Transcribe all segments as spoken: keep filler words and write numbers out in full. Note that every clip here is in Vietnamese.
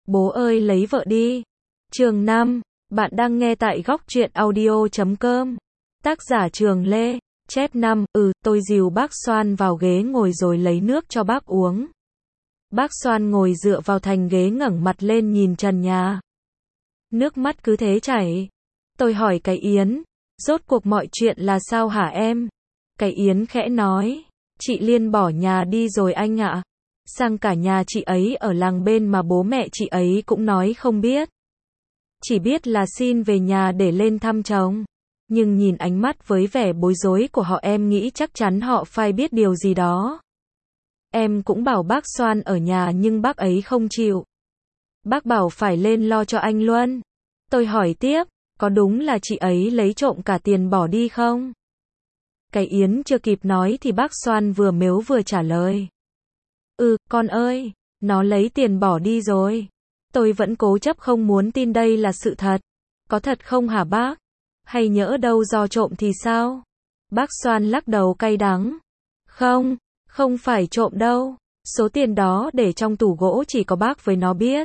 Bố ơi lấy vợ đi. Chương năm, bạn đang nghe tại góc truyện audio chấm com. Tác giả Trường Lê, chép năm, ừ, tôi dìu bác Soan vào ghế ngồi rồi lấy nước cho bác uống. Bác Soan ngồi dựa vào thành ghế ngẩng mặt lên nhìn trần nhà. Nước mắt cứ thế chảy. Tôi hỏi cái Yến, rốt cuộc mọi chuyện là sao hả em? Cái Yến khẽ nói, chị Liên bỏ nhà đi rồi anh ạ. Sang cả nhà chị ấy ở làng bên mà bố mẹ chị ấy cũng nói không biết. Chỉ biết là xin về nhà để lên thăm chồng. Nhưng nhìn ánh mắt với vẻ bối rối của họ em nghĩ chắc chắn họ phải biết điều gì đó. Em cũng bảo bác Soan ở nhà nhưng bác ấy không chịu. Bác bảo phải lên lo cho anh Luân. Tôi hỏi tiếp, có đúng là chị ấy lấy trộm cả tiền bỏ đi không? Cái Yến chưa kịp nói thì bác Soan vừa mếu vừa trả lời. Ừ, con ơi, nó lấy tiền bỏ đi rồi. Tôi vẫn cố chấp không muốn tin đây là sự thật. Có thật không hả bác? Hay nhỡ đâu do trộm thì sao? Bác Soan lắc đầu cay đắng. Không, không phải trộm đâu. Số tiền đó để trong tủ gỗ chỉ có bác với nó biết.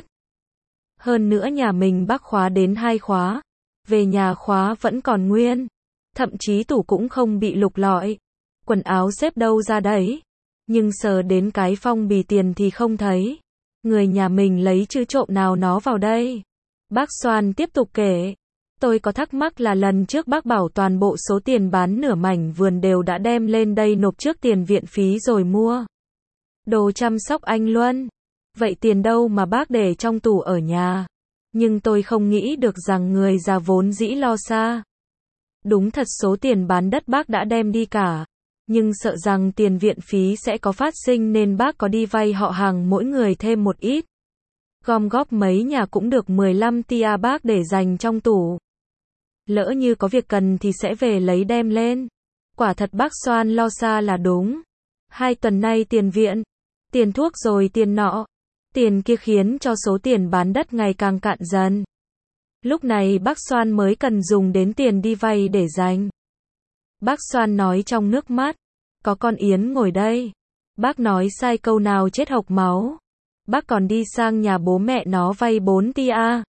Hơn nữa nhà mình bác khóa đến hai khóa. Về nhà khóa vẫn còn nguyên. Thậm chí tủ cũng không bị lục lọi. Quần áo xếp đâu ra đấy. Nhưng sờ đến cái phong bì tiền thì không thấy. Người nhà mình lấy chứ trộm nào nó vào đây. Bác Soan tiếp tục kể. Tôi có thắc mắc là lần trước bác bảo toàn bộ số tiền bán nửa mảnh vườn đều đã đem lên đây nộp trước tiền viện phí rồi mua đồ chăm sóc anh Luân. Vậy tiền đâu mà bác để trong tủ ở nhà? Nhưng tôi không nghĩ được rằng người già vốn dĩ lo xa. Đúng thật số tiền bán đất bác đã đem đi cả. Nhưng sợ rằng tiền viện phí sẽ có phát sinh nên bác có đi vay họ hàng mỗi người thêm một ít. Gom góp mấy nhà cũng được mười lăm tia bác để dành trong tủ. Lỡ như có việc cần thì sẽ về lấy đem lên. Quả thật bác Soan lo xa là đúng. Hai tuần nay tiền viện, tiền thuốc rồi tiền nọ, tiền kia khiến cho số tiền bán đất ngày càng cạn dần. Lúc này bác Soan mới cần dùng đến tiền đi vay để dành. Bác Soan nói trong nước mắt. Có con Yến ngồi đây. Bác nói sai câu nào chết hộc máu. Bác còn đi sang nhà bố mẹ nó vay bốn tia.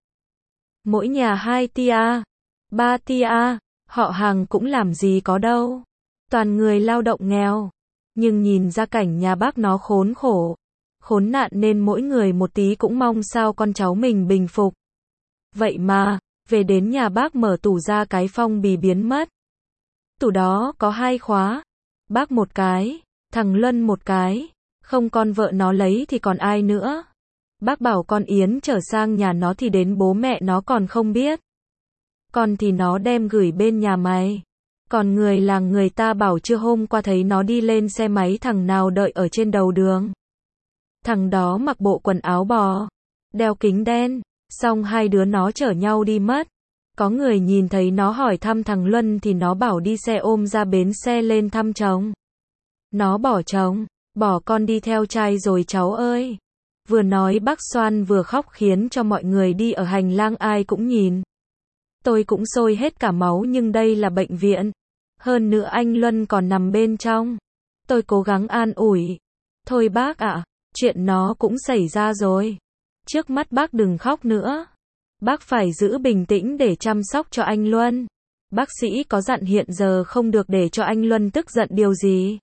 Mỗi nhà hai tia. Ba tia. Họ hàng cũng làm gì có đâu. Toàn người lao động nghèo. Nhưng nhìn ra cảnh nhà bác nó khốn khổ. Khốn nạn nên mỗi người một tí cũng mong sao con cháu mình bình phục. Vậy mà, về đến nhà bác mở tủ ra cái phong bì biến mất. Tủ đó có hai khóa. Bác một cái, thằng Luân một cái. Không con vợ nó lấy thì còn ai nữa. Bác bảo con Yến trở sang nhà nó thì đến bố mẹ nó còn không biết. Còn thì nó đem gửi bên nhà mày. Còn người làng người ta bảo chưa hôm qua thấy nó đi lên xe máy thằng nào đợi ở trên đầu đường. Thằng đó mặc bộ quần áo bò, đeo kính đen, xong hai đứa nó chở nhau đi mất. Có người nhìn thấy nó hỏi thăm thằng Luân thì nó bảo đi xe ôm ra bến xe lên thăm chồng. Nó bỏ chồng, bỏ con đi theo trai rồi cháu ơi. Vừa nói bác Soan vừa khóc khiến cho mọi người đi ở hành lang ai cũng nhìn. Tôi cũng sôi hết cả máu nhưng đây là bệnh viện. Hơn nữa anh Luân còn nằm bên trong. Tôi cố gắng an ủi. Thôi bác ạ, chuyện nó cũng xảy ra rồi. Trước mắt bác đừng khóc nữa. Bác phải giữ bình tĩnh để chăm sóc cho anh Luân. Bác sĩ có dặn hiện giờ không được để cho anh Luân tức giận điều gì.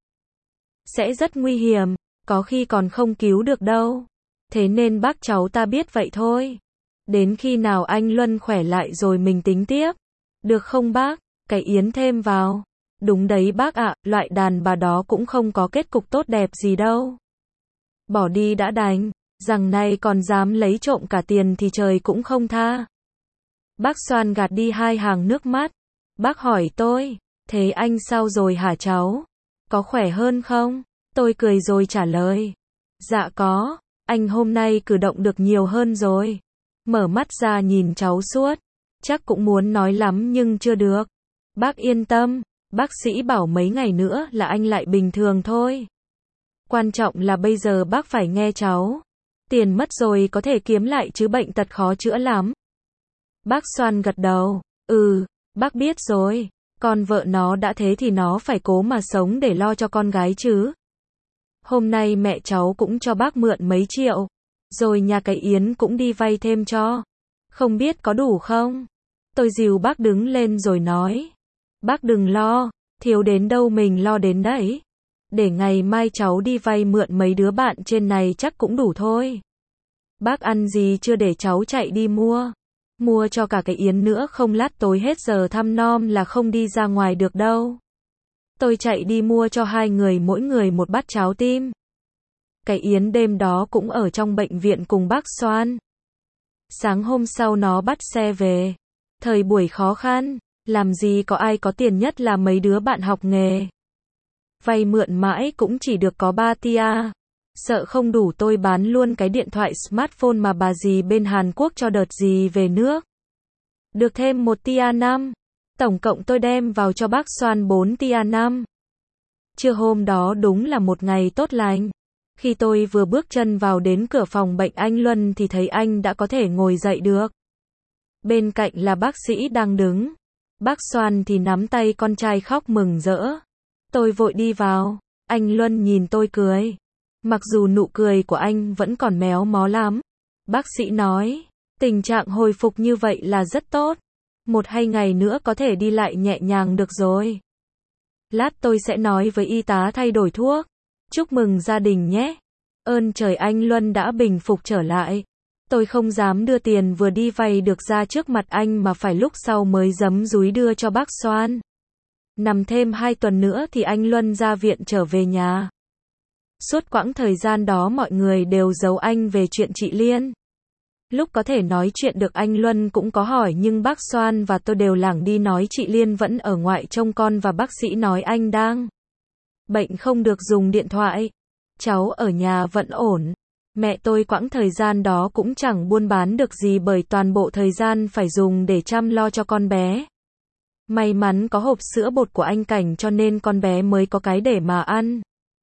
Sẽ rất nguy hiểm, có khi còn không cứu được đâu. Thế nên bác cháu ta biết vậy thôi. Đến khi nào anh Luân khỏe lại rồi mình tính tiếp. Được không bác? Cái Yến thêm vào. Đúng đấy bác ạ, loại đàn bà đó cũng không có kết cục tốt đẹp gì đâu. Bỏ đi đã đành. Rằng này còn dám lấy trộm cả tiền thì trời cũng không tha. Bác Soan gạt đi hai hàng nước mắt. Bác hỏi tôi, thế anh sao rồi hả cháu? Có khỏe hơn không? Tôi cười rồi trả lời. Dạ có, anh hôm nay cử động được nhiều hơn rồi. Mở mắt ra nhìn cháu suốt. Chắc cũng muốn nói lắm nhưng chưa được. Bác yên tâm, bác sĩ bảo mấy ngày nữa là anh lại bình thường thôi. Quan trọng là bây giờ bác phải nghe cháu. Tiền mất rồi có thể kiếm lại chứ bệnh tật khó chữa lắm. Bác Soan gật đầu. Ừ, bác biết rồi. Con vợ nó đã thế thì nó phải cố mà sống để lo cho con gái chứ. Hôm nay mẹ cháu cũng cho bác mượn mấy triệu. rồi nhà cái Yến cũng đi vay thêm cho. Không biết có đủ không? Tôi dìu bác đứng lên rồi nói. Bác đừng lo, thiếu đến đâu mình lo đến đấy. Để ngày mai cháu đi vay mượn mấy đứa bạn trên này chắc cũng đủ thôi. Bác ăn gì chưa để cháu chạy đi mua. Mua cho cả cái Yến nữa không lát tối hết giờ thăm nom là không đi ra ngoài được đâu. Tôi chạy đi mua cho hai người mỗi người một bát cháo tim. Cái Yến đêm đó cũng ở trong bệnh viện cùng bác Soan. Sáng hôm sau nó bắt xe về. Thời buổi khó khăn, làm gì có ai có tiền, nhất là mấy đứa bạn học nghề. Vay mượn mãi cũng chỉ được có ba tia. Sợ không đủ tôi bán luôn cái điện thoại smartphone mà bà dì bên Hàn Quốc cho đợt gì về nước. Được thêm một tia năm. Tổng cộng tôi đem vào cho bác Soan bốn tia năm. Trưa hôm đó đúng là một ngày tốt lành. Khi tôi vừa bước chân vào đến cửa phòng bệnh anh Luân thì thấy anh đã có thể ngồi dậy được. Bên cạnh là bác sĩ đang đứng. Bác Soan thì nắm tay con trai khóc mừng rỡ. Tôi vội đi vào. Anh Luân nhìn tôi cười. Mặc dù nụ cười của anh vẫn còn méo mó lắm. Bác sĩ nói, tình trạng hồi phục như vậy là rất tốt. Một hai ngày nữa có thể đi lại nhẹ nhàng được rồi. Lát tôi sẽ nói với y tá thay đổi thuốc. Chúc mừng gia đình nhé. Ơn trời, anh Luân đã bình phục trở lại. Tôi không dám đưa tiền vừa đi vay được ra trước mặt anh mà phải lúc sau mới giấm dúi đưa cho bác Soan. Nằm thêm hai tuần nữa thì anh Luân ra viện trở về nhà. Suốt quãng thời gian đó mọi người đều giấu anh về chuyện chị Liên. Lúc có thể nói chuyện được anh Luân cũng có hỏi nhưng bác Soan và tôi đều lảng đi nói chị Liên vẫn ở ngoại trông con và bác sĩ nói anh đang bệnh không được dùng điện thoại. Cháu ở nhà vẫn ổn. Mẹ tôi quãng thời gian đó cũng chẳng buôn bán được gì bởi toàn bộ thời gian phải dùng để chăm lo cho con bé. May mắn có hộp sữa bột của anh Cảnh cho nên con bé mới có cái để mà ăn.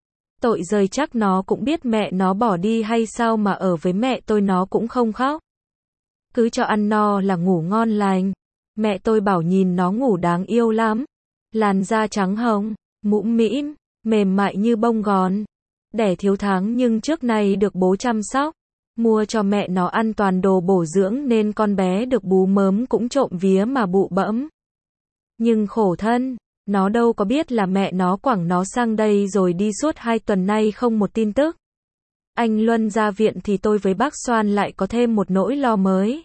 Tội rời chắc nó cũng biết mẹ nó bỏ đi hay sao mà ở với mẹ tôi nó cũng không khóc. Cứ cho ăn no là ngủ ngon lành. Mẹ tôi bảo nhìn nó ngủ đáng yêu lắm. Làn da trắng hồng, mũm mĩm, mềm mại như bông gòn. Đẻ thiếu tháng nhưng trước nay được bố chăm sóc. Mua cho mẹ nó ăn toàn đồ bổ dưỡng nên con bé được bú mớm cũng trộm vía mà bụ bẫm. Nhưng khổ thân, nó đâu có biết là mẹ nó quẳng nó sang đây rồi đi suốt hai tuần nay không một tin tức. Anh Luân ra viện thì tôi với bác Soan lại có thêm một nỗi lo mới.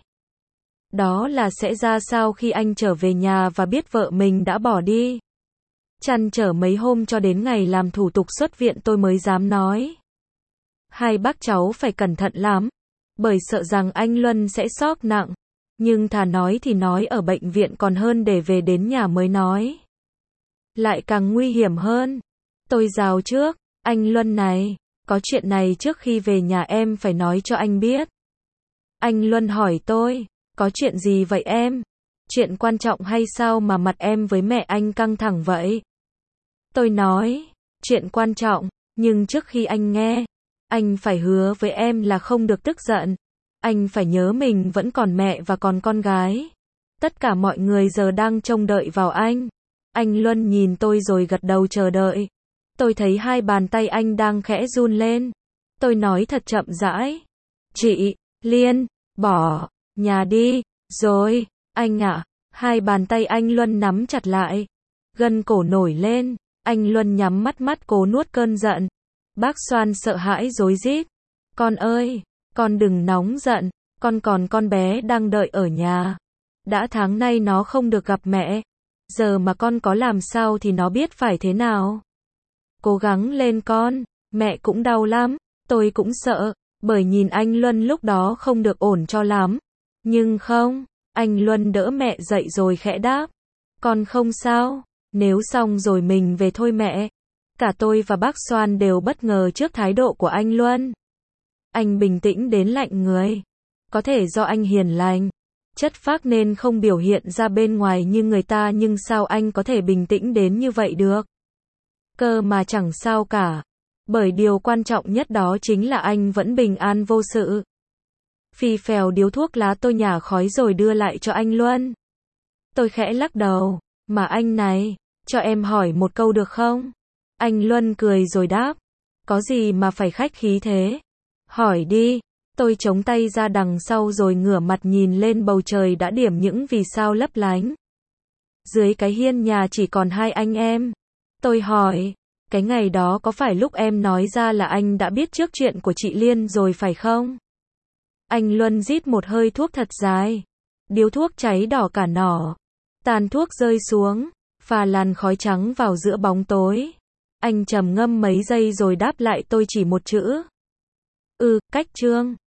Đó là sẽ ra sao khi anh trở về nhà và biết vợ mình đã bỏ đi. Trăn trở mấy hôm cho đến ngày làm thủ tục xuất viện tôi mới dám nói. Hai bác cháu phải cẩn thận lắm, bởi sợ rằng anh Luân sẽ sốc nặng. Nhưng thà nói thì nói ở bệnh viện còn hơn để về đến nhà mới nói. Lại càng nguy hiểm hơn. Tôi rào trước, anh Luân này, có chuyện này trước khi về nhà em phải nói cho anh biết. Anh Luân hỏi tôi, có chuyện gì vậy em? Chuyện quan trọng hay sao mà mặt em với mẹ anh căng thẳng vậy? Tôi nói, chuyện quan trọng, nhưng trước khi anh nghe, anh phải hứa với em là không được tức giận. Anh phải nhớ mình vẫn còn mẹ và còn con gái. Tất cả mọi người giờ đang trông đợi vào anh. Anh Luân nhìn tôi rồi gật đầu chờ đợi. Tôi thấy hai bàn tay anh đang khẽ run lên. Tôi nói thật chậm rãi. Chị, Liên, bỏ, nhà đi, rồi, anh ạ. Hai bàn tay anh Luân nắm chặt lại. Gân cổ nổi lên. Anh Luân nhắm mắt mắt cố nuốt cơn giận. Bác Soan sợ hãi rối rít. Con ơi, con đừng nóng giận. Con còn con bé đang đợi ở nhà. Đã tháng nay nó không được gặp mẹ. Giờ mà con có làm sao thì nó biết phải thế nào. Cố gắng lên con. Mẹ cũng đau lắm. Tôi cũng sợ. Bởi nhìn anh Luân lúc đó không được ổn cho lắm. Nhưng không. Anh Luân đỡ mẹ dậy rồi khẽ đáp. Con không sao. Nếu xong rồi mình về thôi mẹ. Cả tôi và bác Soan đều bất ngờ trước thái độ của anh Luân. Anh bình tĩnh đến lạnh người. Có thể do anh hiền lành, chất phác nên không biểu hiện ra bên ngoài như người ta, nhưng sao anh có thể bình tĩnh đến như vậy được? Cơ mà chẳng sao cả. Bởi điều quan trọng nhất đó chính là anh vẫn bình an vô sự. Phì phèo điếu thuốc lá tôi nhả khói rồi đưa lại cho anh Luân. Tôi khẽ lắc đầu. Mà anh này, cho em hỏi một câu được không? Anh Luân cười rồi đáp. Có gì mà phải khách khí thế? Hỏi đi. Tôi chống tay ra đằng sau rồi ngửa mặt nhìn lên bầu trời đã điểm những vì sao lấp lánh. Dưới cái hiên nhà chỉ còn hai anh em. Tôi hỏi, cái ngày đó có phải lúc em nói ra là anh đã biết trước chuyện của chị Liên rồi phải không? Anh Luân rít một hơi thuốc thật dài. Điếu thuốc cháy đỏ cả nỏ. Tàn thuốc rơi xuống, phà làn khói trắng vào giữa bóng tối. Anh trầm ngâm mấy giây rồi đáp lại tôi chỉ một chữ. Ừ, cách Trương.